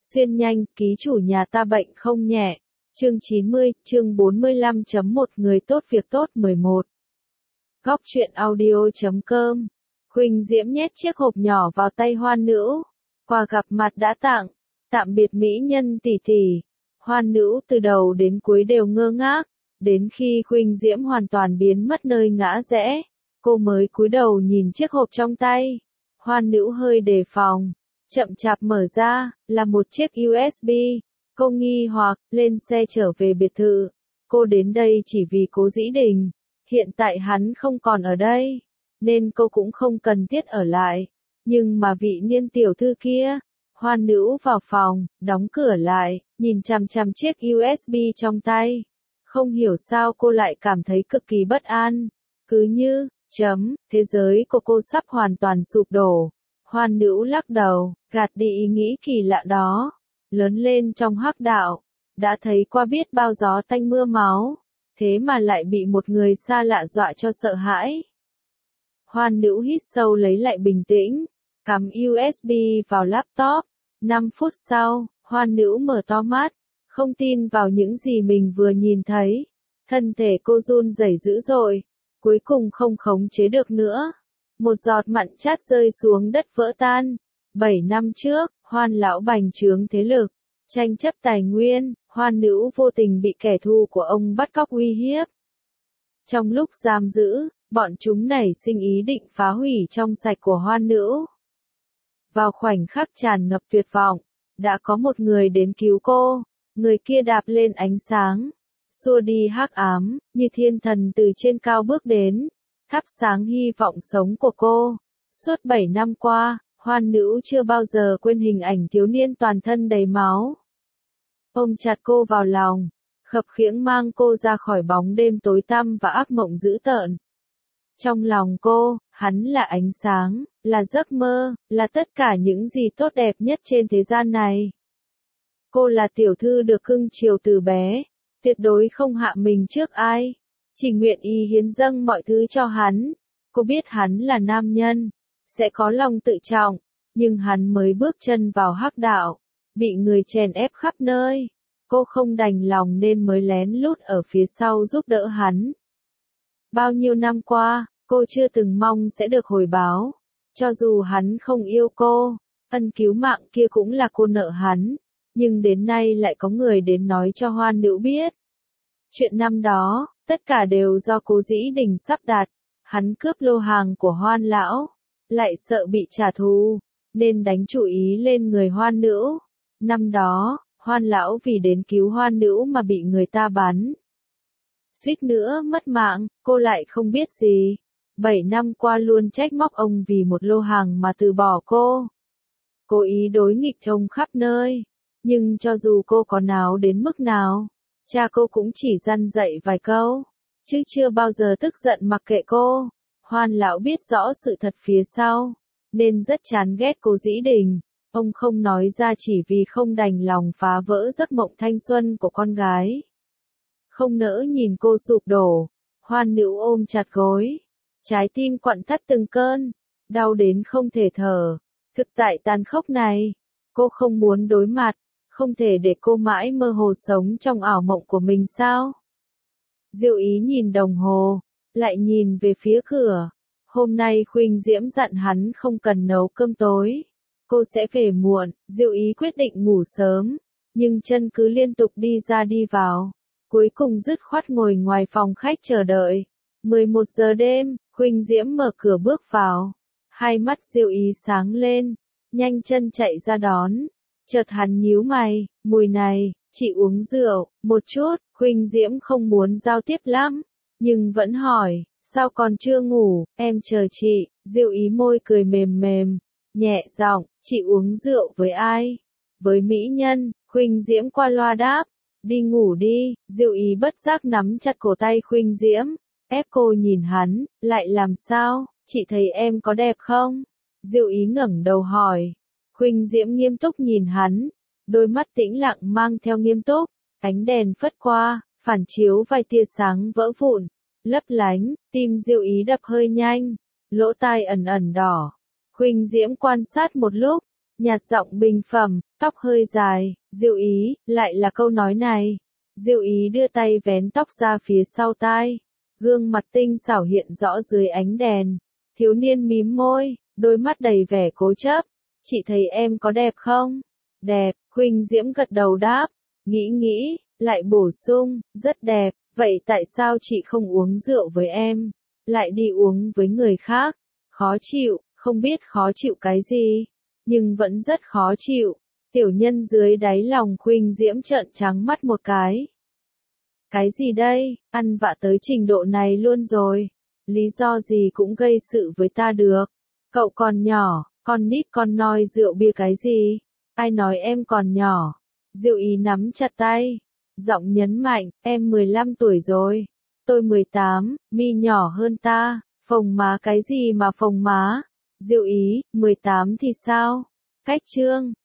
Xuyên nhanh, ký chủ nhà ta bệnh không nhẹ. Chương 90, chương 45.1 Người tốt việc tốt 11. Góc truyện audio.com. Huỳnh Diễm nhét chiếc hộp nhỏ vào tay Hoan Nữ. Quà gặp mặt đã tặng. Tạm biệt mỹ nhân tỷ tỷ. Hoan Nữ từ đầu đến cuối đều ngơ ngác. Đến khi Huỳnh Diễm hoàn toàn biến mất nơi ngã rẽ, cô mới cúi đầu nhìn chiếc hộp trong tay. Hoan Nữ hơi đề phòng. Chậm chạp mở ra, là một chiếc USB. Cô nghi hoặc, lên xe trở về biệt thự. Cô đến đây chỉ vì Cố Dĩ Đình. Hiện tại hắn không còn ở đây, nên cô cũng không cần thiết ở lại. Nhưng mà vị niên tiểu thư kia, Hoan Nữ vào phòng, đóng cửa lại, nhìn chằm chằm chiếc USB trong tay. Không hiểu sao cô lại cảm thấy cực kỳ bất an. Cứ như, thế giới của cô sắp hoàn toàn sụp đổ. Hoan Nữ lắc đầu, gạt đi ý nghĩ kỳ lạ đó. Lớn lên trong hắc đạo, đã thấy qua biết bao gió tanh mưa máu, thế mà lại bị một người xa lạ dọa cho sợ hãi. Hoan Nữ hít sâu lấy lại bình tĩnh, cắm USB vào laptop. 5 phút sau, Hoan Nữ mở to mắt, không tin vào những gì mình vừa nhìn thấy. Thân thể cô run rẩy dữ dội, cuối cùng không khống chế được nữa. Một giọt mặn chát rơi xuống đất vỡ tan. 7 năm trước, Hoan lão bành trướng thế lực, tranh chấp tài nguyên, Hoan Nữ vô tình bị kẻ thù của ông bắt cóc uy hiếp. Trong lúc giam giữ, bọn chúng nảy sinh ý định phá hủy trong sạch của Hoan Nữ. Vào khoảnh khắc tràn ngập tuyệt vọng, đã có một người đến cứu cô. Người kia đạp lên ánh sáng, xua đi hắc ám, như thiên thần từ trên cao bước đến, thắp sáng hy vọng sống của cô. Suốt 7 năm qua, Hoan Nữ chưa bao giờ quên hình ảnh thiếu niên toàn thân đầy máu. Ôm chặt cô vào lòng, khập khiễng mang cô ra khỏi bóng đêm tối tăm và ác mộng dữ tợn. Trong lòng cô, hắn là ánh sáng, là giấc mơ, là tất cả những gì tốt đẹp nhất trên thế gian này. Cô là tiểu thư được cưng chiều từ bé, tuyệt đối không hạ mình trước ai, chỉ nguyện ý hiến dâng mọi thứ cho hắn. Cô biết hắn là nam nhân, sẽ có lòng tự trọng, nhưng hắn mới bước chân vào hắc đạo, bị người chèn ép khắp nơi. Cô không đành lòng nên mới lén lút ở phía sau giúp đỡ hắn. Bao nhiêu năm qua, cô chưa từng mong sẽ được hồi báo. Cho dù hắn không yêu cô, ân cứu mạng kia cũng là cô nợ hắn. Nhưng đến nay lại có người đến nói cho Hoan Nữ biết. Chuyện năm đó, tất cả đều do Cố Dĩ Đình sắp đặt. Hắn cướp lô hàng của Hoan lão, lại sợ bị trả thù, nên đánh chủ ý lên người Hoan Nữ. Năm đó, Hoan lão vì đến cứu Hoan Nữ mà bị người ta bắn. Suýt nữa mất mạng, cô lại không biết gì. 7 năm qua luôn trách móc ông vì một lô hàng mà từ bỏ cô. Cố ý đối nghịch ông khắp nơi. Nhưng cho dù cô có náo đến mức nào, cha cô cũng chỉ dăn dạy vài câu, chứ chưa bao giờ tức giận mặc kệ cô. Hoan lão biết rõ sự thật phía sau, nên rất chán ghét Cố Dĩ Đình. Ông không nói ra chỉ vì không đành lòng phá vỡ giấc mộng thanh xuân của con gái. Không nỡ nhìn cô sụp đổ, Hoan Nữ ôm chặt gối, trái tim quặn thắt từng cơn, đau đến không thể thở. Thực tại tàn khốc này, cô không muốn đối mặt, không thể để cô mãi mơ hồ sống trong ảo mộng của mình sao? Diệu Ý nhìn đồng hồ, lại nhìn về phía cửa. Hôm nay Huỳnh Diễm dặn hắn không cần nấu cơm tối. Cô sẽ về muộn. Diệu Ý quyết định ngủ sớm, nhưng chân cứ liên tục đi ra đi vào. Cuối cùng dứt khoát ngồi ngoài phòng khách chờ đợi. 11 giờ đêm, Huỳnh Diễm mở cửa bước vào. Hai mắt Diệu Ý sáng lên, nhanh chân chạy ra đón. Chợt hắn nhíu mày, mùi này, chị uống rượu, một chút. Huỳnh Diễm không muốn giao tiếp lắm, nhưng vẫn hỏi, sao còn chưa ngủ, em chờ chị. Diệu Ý môi cười mềm mềm, nhẹ giọng, chị uống rượu với ai? Với mỹ nhân. Huỳnh Diễm qua loa đáp, đi ngủ đi. Diệu Ý bất giác nắm chặt cổ tay Huỳnh Diễm, ép cô nhìn hắn, lại làm sao, chị thấy em có đẹp không? Diệu Ý ngẩng đầu hỏi. Huỳnh Diễm nghiêm túc nhìn hắn, đôi mắt tĩnh lặng mang theo nghiêm túc, ánh đèn phất qua, phản chiếu vài tia sáng vỡ vụn, lấp lánh, tim Diệu Ý đập hơi nhanh, lỗ tai ẩn ẩn đỏ. Huỳnh Diễm quan sát một lúc, nhạt giọng bình phẩm, tóc hơi dài, Diệu Ý, lại là câu nói này. Diệu Ý đưa tay vén tóc ra phía sau tai, gương mặt tinh xảo hiện rõ dưới ánh đèn. Thiếu niên mím môi, đôi mắt đầy vẻ cố chấp. Chị thấy em có đẹp không? Đẹp, Khuynh Diễm gật đầu đáp, nghĩ, lại bổ sung, rất đẹp, vậy tại sao chị không uống rượu với em, lại đi uống với người khác? Khó chịu, không biết khó chịu cái gì, nhưng vẫn rất khó chịu. Tiểu nhân dưới đáy lòng Khuynh Diễm trợn trắng mắt một cái. Cái gì đây, ăn vạ tới trình độ này luôn rồi. Lý do gì cũng gây sự với ta được. Cậu còn nhỏ, con nít con noi rượu bia cái gì? Ai nói em còn nhỏ? Diệu Ý nắm chặt tay, giọng nhấn mạnh, em 15 tuổi rồi. Tôi 18, mi nhỏ hơn ta, phồng má cái gì mà phồng má? Diệu Ý, 18 thì sao? Cách chương.